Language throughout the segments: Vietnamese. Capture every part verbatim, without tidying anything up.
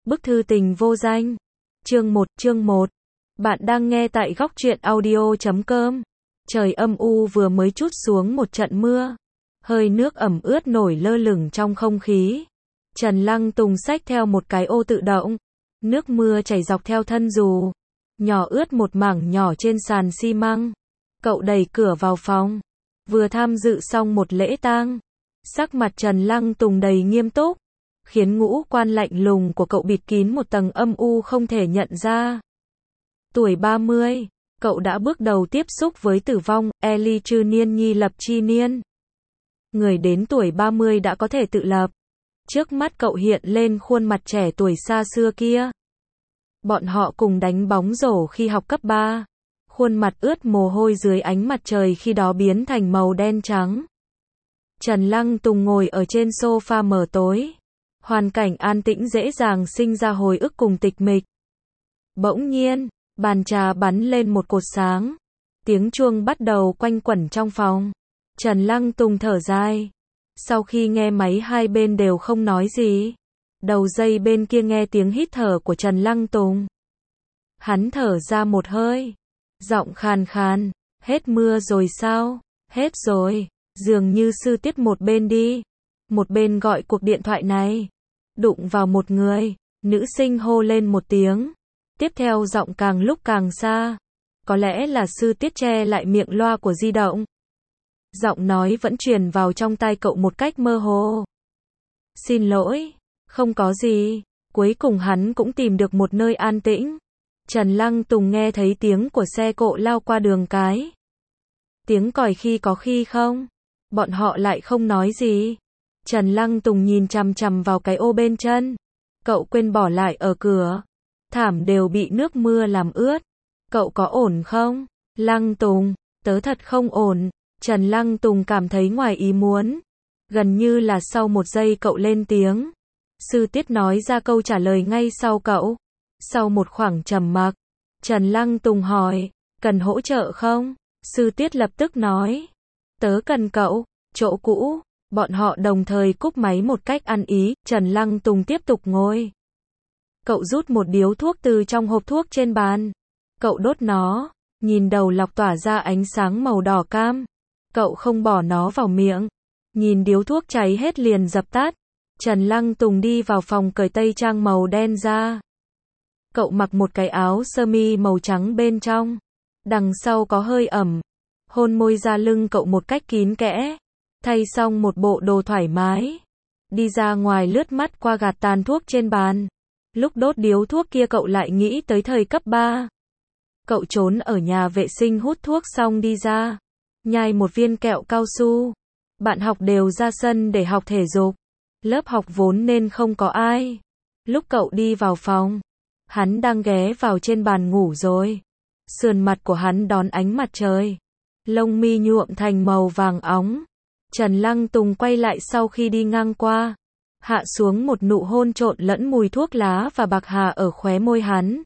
Bức thư tình vô danh. Chương một, chương một. Bạn đang nghe tại góc truyện audio chấm com. Trời âm u vừa mới trút xuống một trận mưa. Hơi nước ẩm ướt nổi lơ lửng trong không khí. Trần Lăng Tùng xách theo một cái ô tự động. Nước mưa chảy dọc theo thân dù. Nhỏ ướt một mảng nhỏ trên sàn xi măng. Cậu đẩy cửa vào phòng. Vừa tham dự xong một lễ tang. Sắc mặt Trần Lăng Tùng đầy nghiêm túc. Khiến ngũ quan lạnh lùng của cậu bịt kín một tầng âm u không thể nhận ra. Tuổi ba mươi, cậu đã bước đầu tiếp xúc với tử vong, Eli chư niên nhi lập chi niên. Người đến tuổi ba mươi đã có thể tự lập. Trước mắt cậu hiện lên khuôn mặt trẻ tuổi xa xưa kia. Bọn họ cùng đánh bóng rổ khi học cấp ba. Khuôn mặt ướt mồ hôi dưới ánh mặt trời khi đó biến thành màu đen trắng. Trần Lăng Tùng ngồi ở trên sofa mờ tối. Hoàn cảnh an tĩnh dễ dàng sinh ra hồi ức cùng tịch mịch. Bỗng nhiên, bàn trà bắn lên một cột sáng. Tiếng chuông bắt đầu quanh quẩn trong phòng. Trần Lăng Tùng thở dài. Sau khi nghe máy hai bên đều không nói gì. Đầu dây bên kia nghe tiếng hít thở của Trần Lăng Tùng. Hắn thở ra một hơi. Giọng khàn khàn. Hết mưa rồi sao? Hết rồi. Dường như sư tiết một bên đi. Một bên gọi cuộc điện thoại này. Đụng vào một người. Nữ sinh hô lên một tiếng. Tiếp theo giọng càng lúc càng xa. Có lẽ là sư tiết che lại miệng loa của di động. Giọng nói vẫn truyền vào trong tai cậu một cách mơ hồ. Xin lỗi. Không có gì. Cuối cùng hắn cũng tìm được một nơi an tĩnh. Trần Lăng Tùng nghe thấy tiếng của xe cộ lao qua đường cái. Tiếng còi khi có khi không. Bọn họ lại không nói gì. Trần Lăng Tùng nhìn chằm chằm vào cái ô bên chân. Cậu quên bỏ lại ở cửa. Thảm đều bị nước mưa làm ướt. Cậu có ổn không? Lăng Tùng, tớ thật không ổn. Trần Lăng Tùng cảm thấy ngoài ý muốn. Gần như là sau một giây cậu lên tiếng. Sư tiết nói ra câu trả lời ngay sau cậu. Sau một khoảng trầm mặc, Trần Lăng Tùng hỏi, cần hỗ trợ không? Sư tiết lập tức nói, tớ cần cậu, chỗ cũ. Bọn họ đồng thời cúp máy một cách ăn ý. Trần Lăng Tùng tiếp tục ngồi. Cậu rút một điếu thuốc từ trong hộp thuốc trên bàn. Cậu đốt nó, nhìn đầu lọc tỏa ra ánh sáng màu đỏ cam. Cậu không bỏ nó vào miệng. Nhìn điếu thuốc cháy hết liền dập tắt. Trần Lăng Tùng đi vào phòng cởi tây trang màu đen ra. Cậu mặc một cái áo sơ mi màu trắng bên trong. Đằng sau có hơi ẩm. Hôn môi ra lưng cậu một cách kín kẽ. Thay xong một bộ đồ thoải mái. Đi ra ngoài lướt mắt qua gạt tàn thuốc trên bàn. Lúc đốt điếu thuốc kia cậu lại nghĩ tới thời cấp ba. Cậu trốn ở nhà vệ sinh hút thuốc xong đi ra. Nhai một viên kẹo cao su. Bạn học đều ra sân để học thể dục. Lớp học vốn nên không có ai. Lúc cậu đi vào phòng, hắn đang ghé vào trên bàn ngủ rồi. Sườn mặt của hắn đón ánh mặt trời. Lông mi nhuộm thành màu vàng óng. Trần Lăng Tùng quay lại sau khi đi ngang qua. Hạ xuống một nụ hôn trộn lẫn mùi thuốc lá và bạc hà ở khóe môi hắn.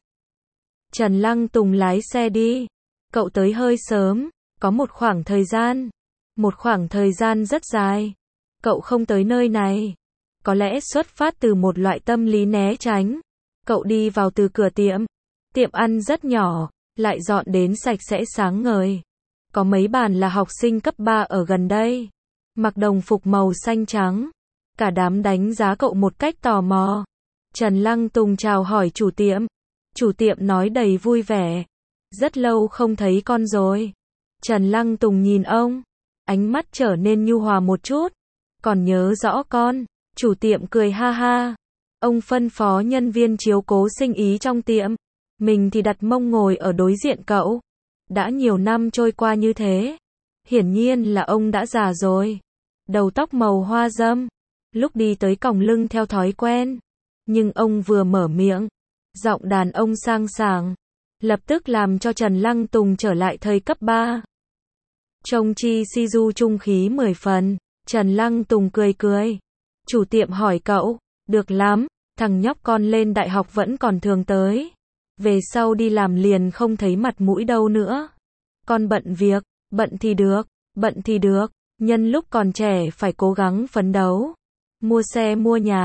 Trần Lăng Tùng lái xe đi. Cậu tới hơi sớm. Có một khoảng thời gian. Một khoảng thời gian rất dài. Cậu không tới nơi này. Có lẽ xuất phát từ một loại tâm lý né tránh. Cậu đi vào từ cửa tiệm. Tiệm ăn rất nhỏ. Lại dọn đến sạch sẽ sáng ngời. Có mấy bàn là học sinh cấp ba ở gần đây. Mặc đồng phục màu xanh trắng. Cả đám đánh giá cậu một cách tò mò. Trần Lăng Tùng chào hỏi chủ tiệm. Chủ tiệm nói đầy vui vẻ. Rất lâu không thấy con rồi. Trần Lăng Tùng nhìn ông. Ánh mắt trở nên nhu hòa một chút. Còn nhớ rõ con. Chủ tiệm cười ha ha. Ông phân phó nhân viên chiếu cố sinh ý trong tiệm. Mình thì đặt mông ngồi ở đối diện cậu. Đã nhiều năm trôi qua như thế. Hiển nhiên là ông đã già rồi. Đầu tóc màu hoa râm. Lúc đi tới còng lưng theo thói quen. Nhưng ông vừa mở miệng. Giọng đàn ông sang sảng. Lập tức làm cho Trần Lăng Tùng trở lại thời cấp ba. Trông chi si du trung khí mười phần. Trần Lăng Tùng cười cười. Chủ tiệm hỏi cậu. Được lắm. Thằng nhóc con lên đại học vẫn còn thường tới. Về sau đi làm liền không thấy mặt mũi đâu nữa. Con bận việc. Bận thì được. Bận thì được. Nhân lúc còn trẻ phải cố gắng phấn đấu. Mua xe mua nhà.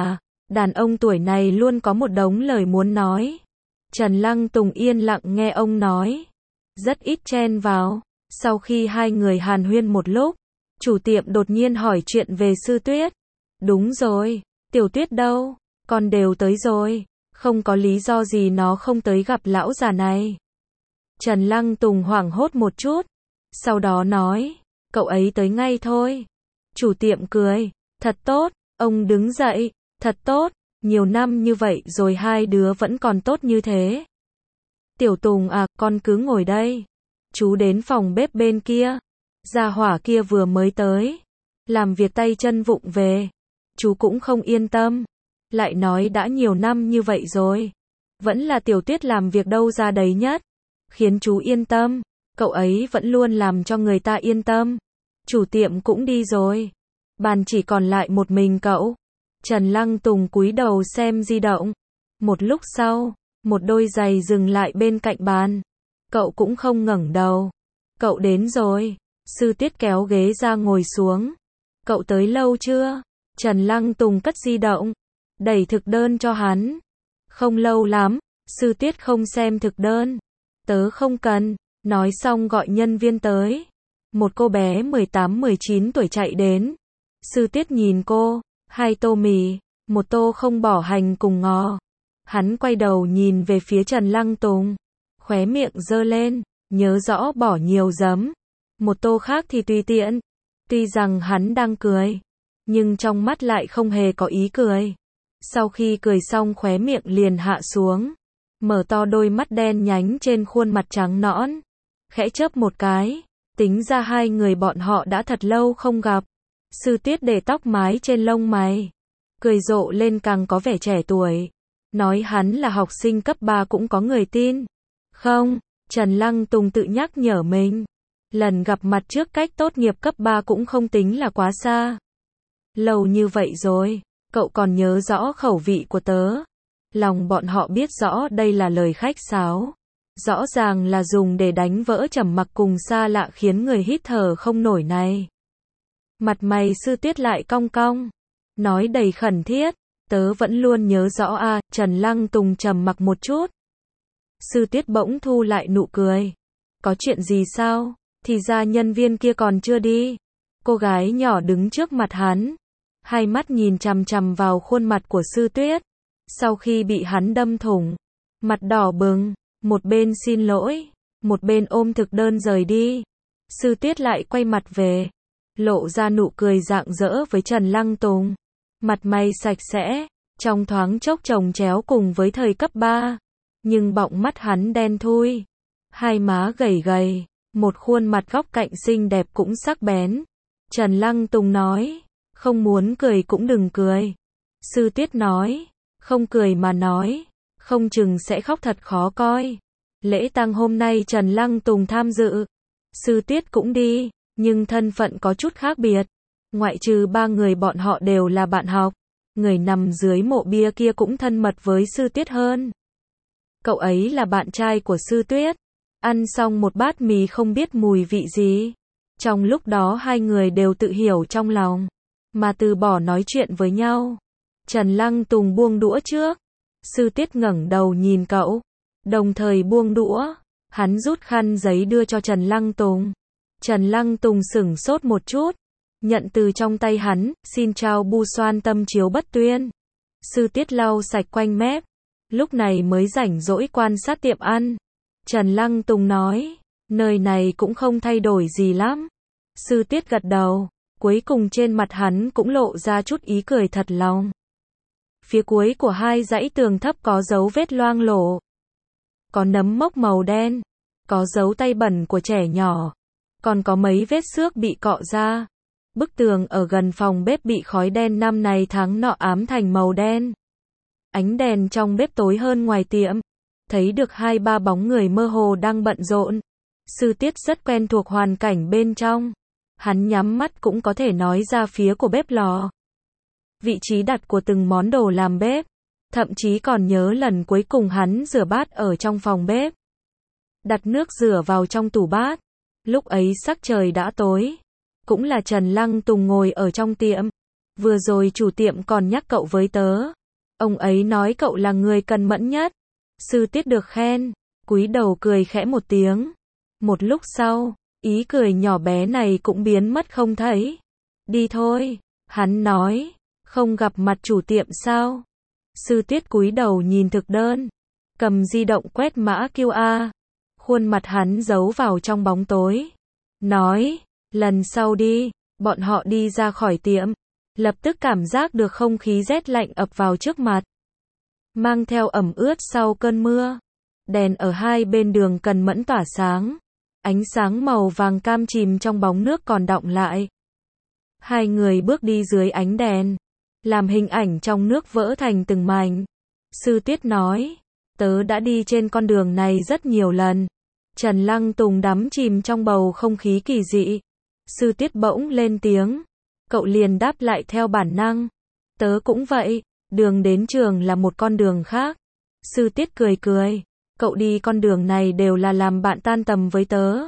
Đàn ông tuổi này luôn có một đống lời muốn nói. Trần Lăng Tùng yên lặng nghe ông nói, rất ít chen vào. Sau khi hai người hàn huyên một lúc, chủ tiệm đột nhiên hỏi chuyện về Sư Tuyết. Đúng rồi, Tiểu Tuyết đâu? Con đều tới rồi, không có lý do gì nó không tới gặp lão già này. Trần Lăng Tùng hoảng hốt một chút, sau đó nói, cậu ấy tới ngay thôi. Chủ tiệm cười, thật tốt, ông đứng dậy, thật tốt, nhiều năm như vậy rồi hai đứa vẫn còn tốt như thế. Tiểu Tùng à, con cứ ngồi đây. Chú đến phòng bếp bên kia. Gia hỏa kia vừa mới tới, làm việc tay chân vụng về. Chú cũng không yên tâm. Lại nói đã nhiều năm như vậy rồi, vẫn là Tiểu Tuyết làm việc đâu ra đấy nhất, khiến chú yên tâm. Cậu ấy vẫn luôn làm cho người ta yên tâm. Chủ tiệm cũng đi rồi, bàn chỉ còn lại một mình cậu. Trần Lăng Tùng cúi đầu xem di động. Một lúc sau, một đôi giày dừng lại bên cạnh bàn. Cậu cũng không ngẩng đầu. Cậu đến rồi. Sư Tiết kéo ghế ra ngồi xuống. Cậu tới lâu chưa? Trần Lăng Tùng cất di động, đẩy thực đơn cho hắn. Không lâu lắm. Sư Tiết không xem thực đơn. Tớ không cần. Nói xong gọi nhân viên tới. Một cô bé mười tám mười chín tuổi chạy đến. Sư Tiết nhìn cô, hai tô mì, một tô không bỏ hành cùng ngò. Hắn quay đầu nhìn về phía Trần Lăng Tùng, khóe miệng giơ lên, nhớ rõ bỏ nhiều giấm. Một tô khác thì tùy tiện. Tuy rằng hắn đang cười, nhưng trong mắt lại không hề có ý cười. Sau khi cười xong khóe miệng liền hạ xuống, mở to đôi mắt đen nhánh trên khuôn mặt trắng nõn, khẽ chớp một cái. Tính ra hai người bọn họ đã thật lâu không gặp. Sư Tiết để tóc mái trên lông mày, cười rộ lên càng có vẻ trẻ tuổi. Nói hắn là học sinh cấp ba cũng có người tin. Không, Trần Lăng Tùng tự nhắc nhở mình. Lần gặp mặt trước cách tốt nghiệp cấp ba cũng không tính là quá xa. Lâu như vậy rồi, cậu còn nhớ rõ khẩu vị của tớ. Lòng bọn họ biết rõ đây là lời khách sáo. Rõ ràng là dùng để đánh vỡ trầm mặc cùng xa lạ khiến người hít thở không nổi này. Mặt mày Sư Tiết lại cong cong, nói đầy khẩn thiết, tớ vẫn luôn nhớ rõ à. Trần Lăng Tùng trầm mặc một chút. Sư Tiết bỗng thu lại nụ cười. Có chuyện gì sao? Thì ra nhân viên kia còn chưa đi. Cô gái nhỏ đứng trước mặt hắn, hai mắt nhìn chằm chằm vào khuôn mặt của Sư Tuyết. Sau khi bị hắn đâm thủng, mặt đỏ bừng, một bên xin lỗi, một bên ôm thực đơn rời đi. Sư Tuyết lại quay mặt về, lộ ra nụ cười rạng rỡ với Trần Lăng Tùng. Mặt mày sạch sẽ, trong thoáng chốc chồng chéo cùng với thời cấp ba. Nhưng bọng mắt hắn đen thui, hai má gầy gầy, một khuôn mặt góc cạnh xinh đẹp cũng sắc bén. Trần Lăng Tùng nói, không muốn cười cũng đừng cười. Sư Tiết nói, không cười mà nói, không chừng sẽ khóc thật khó coi. Lễ tang hôm nay Trần Lăng Tùng tham dự, Sư Tiết cũng đi, nhưng thân phận có chút khác biệt. Ngoại trừ ba người bọn họ đều là bạn học, người nằm dưới mộ bia kia cũng thân mật với Sư Tiết hơn. Cậu ấy là bạn trai của Sư Tuyết. Ăn xong một bát mì không biết mùi vị gì. Trong lúc đó hai người đều tự hiểu trong lòng, mà từ bỏ nói chuyện với nhau. Trần Lăng Tùng buông đũa trước. Sư Tiết ngẩng đầu nhìn cậu, đồng thời buông đũa. Hắn rút khăn giấy đưa cho Trần Lăng Tùng. Trần Lăng Tùng sửng sốt một chút, nhận từ trong tay hắn, xin chào bu xoan tâm chiếu bất tuyên. Sư Tiết lau sạch quanh mép, lúc này mới rảnh rỗi quan sát tiệm ăn. Trần Lăng Tùng nói, nơi này cũng không thay đổi gì lắm. Sư Tiết gật đầu, cuối cùng trên mặt hắn cũng lộ ra chút ý cười thật lòng. Phía cuối của hai dãy tường thấp có dấu vết loang lổ, có nấm mốc màu đen, có dấu tay bẩn của trẻ nhỏ, còn có mấy vết xước bị cọ ra. Bức tường ở gần phòng bếp bị khói đen năm này tháng nọ ám thành màu đen. Ánh đèn trong bếp tối hơn ngoài tiệm, thấy được hai ba bóng người mơ hồ đang bận rộn. Sư Tiết rất quen thuộc hoàn cảnh bên trong. Hắn nhắm mắt cũng có thể nói ra phía của bếp lò, vị trí đặt của từng món đồ làm bếp. Thậm chí còn nhớ lần cuối cùng hắn rửa bát ở trong phòng bếp, đặt nước rửa vào trong tủ bát. Lúc ấy sắc trời đã tối, cũng là Trần Lăng Tùng ngồi ở trong tiệm. Vừa rồi chủ tiệm còn nhắc cậu với tớ, Ông ấy nói cậu là người cần mẫn nhất. Sư Tiết được khen, cúi đầu cười khẽ một tiếng. Một lúc sau, ý cười nhỏ bé này cũng biến mất không thấy. Đi thôi, hắn nói, không gặp mặt chủ tiệm sao? Sư Tiết cúi đầu nhìn thực đơn, cầm di động quét mã quy rờ, khuôn mặt hắn giấu vào trong bóng tối. Nói, lần sau đi, bọn họ đi ra khỏi tiệm, lập tức cảm giác được không khí rét lạnh ập vào trước mặt. Mang theo ẩm ướt sau cơn mưa, đèn ở hai bên đường cần mẫn tỏa sáng, ánh sáng màu vàng cam chìm trong bóng nước còn đọng lại. Hai người bước đi dưới ánh đèn, làm hình ảnh trong nước vỡ thành từng mảnh. Sư Tiết nói, tớ đã đi trên con đường này rất nhiều lần. Trần Lăng Tùng đắm chìm trong bầu không khí kỳ dị. Sư Tiết bỗng lên tiếng, cậu liền đáp lại theo bản năng. Tớ cũng vậy, đường đến trường là một con đường khác. Sư Tiết cười cười, cậu đi con đường này đều là làm bạn tan tầm với tớ.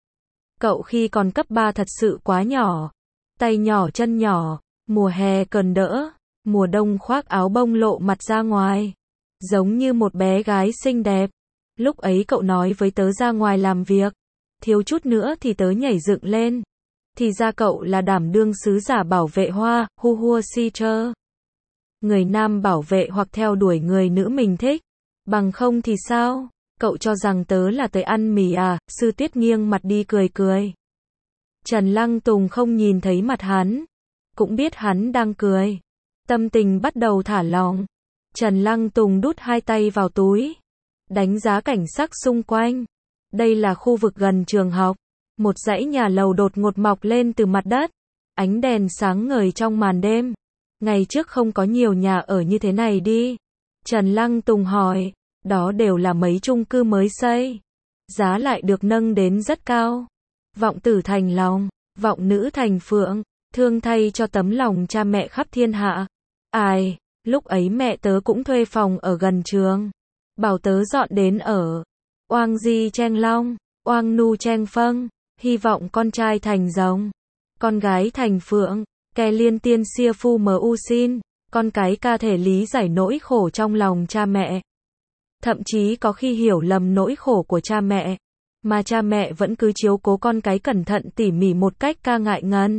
Cậu khi còn cấp ba thật sự quá nhỏ, tay nhỏ chân nhỏ, mùa hè cần đỡ, mùa đông khoác áo bông lộ mặt ra ngoài, giống như một bé gái xinh đẹp. Lúc ấy cậu nói với tớ ra ngoài làm việc, thiếu chút nữa thì tớ nhảy dựng lên. Thì ra cậu là đảm đương sứ giả bảo vệ hoa, hu hua si chơ. Người nam bảo vệ hoặc theo đuổi người nữ mình thích. Bằng không thì sao? Cậu cho rằng tớ là tới ăn mì à? Sư Tiết nghiêng mặt đi cười cười. Trần Lăng Tùng không nhìn thấy mặt hắn, cũng biết hắn đang cười. Tâm tình bắt đầu thả lỏng. Trần Lăng Tùng đút hai tay vào túi, đánh giá cảnh sắc xung quanh. Đây là khu vực gần trường học. Một dãy nhà lầu đột ngột mọc lên từ mặt đất. Ánh đèn sáng ngời trong màn đêm. Ngày trước không có nhiều nhà ở như thế này đi. Trần Lăng Tùng hỏi, đó đều là mấy chung cư mới xây. Giá lại được nâng đến rất cao. Vọng tử thành lòng, vọng nữ thành phượng. Thương thay cho tấm lòng cha mẹ khắp thiên hạ. Ai, lúc ấy mẹ tớ cũng thuê phòng ở gần trường. Bảo tớ dọn đến ở. Oang di chen long, oang nu chen phâng. Hy vọng con trai thành rồng, con gái thành phượng. Kè liên tiên xia phu mờ u xin, con cái ca thể lý giải nỗi khổ trong lòng cha mẹ. Thậm chí có khi hiểu lầm nỗi khổ của cha mẹ, mà cha mẹ vẫn cứ chiếu cố con cái cẩn thận tỉ mỉ một cách ca ngại ngần.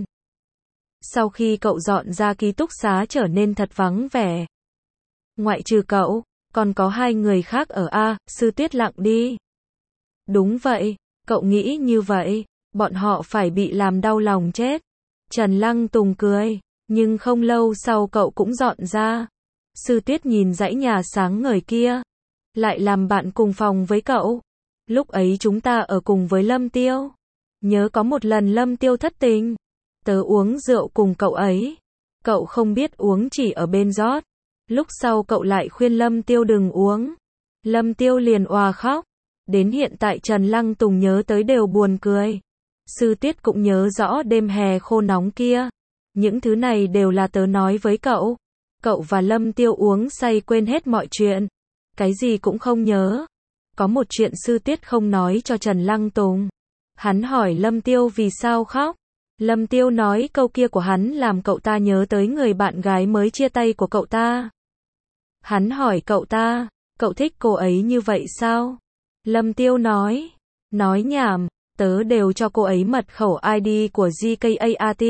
Sau khi cậu dọn ra ký túc xá trở nên thật vắng vẻ. Ngoại trừ cậu, còn có hai người khác ở A. Sư Tiết lặng đi. Đúng vậy, cậu nghĩ như vậy, bọn họ phải bị làm đau lòng chết. Trần Lăng Tùng cười, nhưng không lâu sau cậu cũng dọn ra. Sư Tiết nhìn dãy nhà sáng ngời kia, lại làm bạn cùng phòng với cậu. Lúc ấy chúng ta ở cùng với Lâm Tiêu. Nhớ có một lần Lâm Tiêu thất tình, tớ uống rượu cùng cậu ấy. Cậu không biết uống chỉ ở bên rót. Lúc sau cậu lại khuyên Lâm Tiêu đừng uống. Lâm Tiêu liền òa khóc. Đến hiện tại Trần Lăng Tùng nhớ tới đều buồn cười. Sư Tiết cũng nhớ rõ đêm hè khô nóng kia. Những thứ này đều là tớ nói với cậu. Cậu và Lâm Tiêu uống say quên hết mọi chuyện. Cái gì cũng không nhớ. Có một chuyện Sư Tiết không nói cho Trần Lăng Tùng. Hắn hỏi Lâm Tiêu vì sao khóc. Lâm Tiêu nói câu kia của hắn làm cậu ta nhớ tới người bạn gái mới chia tay của cậu ta. Hắn hỏi cậu ta, cậu thích cô ấy như vậy sao? Lâm Tiêu nói, nói nhảm, tớ đều cho cô ấy mật khẩu i đê của giê ca a tê.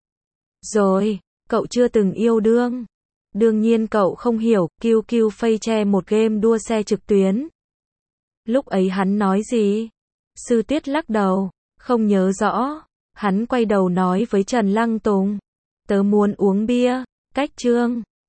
Rồi, cậu chưa từng yêu đương. Đương nhiên cậu không hiểu, quy quy phây che một game đua xe trực tuyến. Lúc ấy hắn nói gì? Sư Tiết lắc đầu, không nhớ rõ. Hắn quay đầu nói với Trần Lăng Tùng, tớ muốn uống bia, cách chương.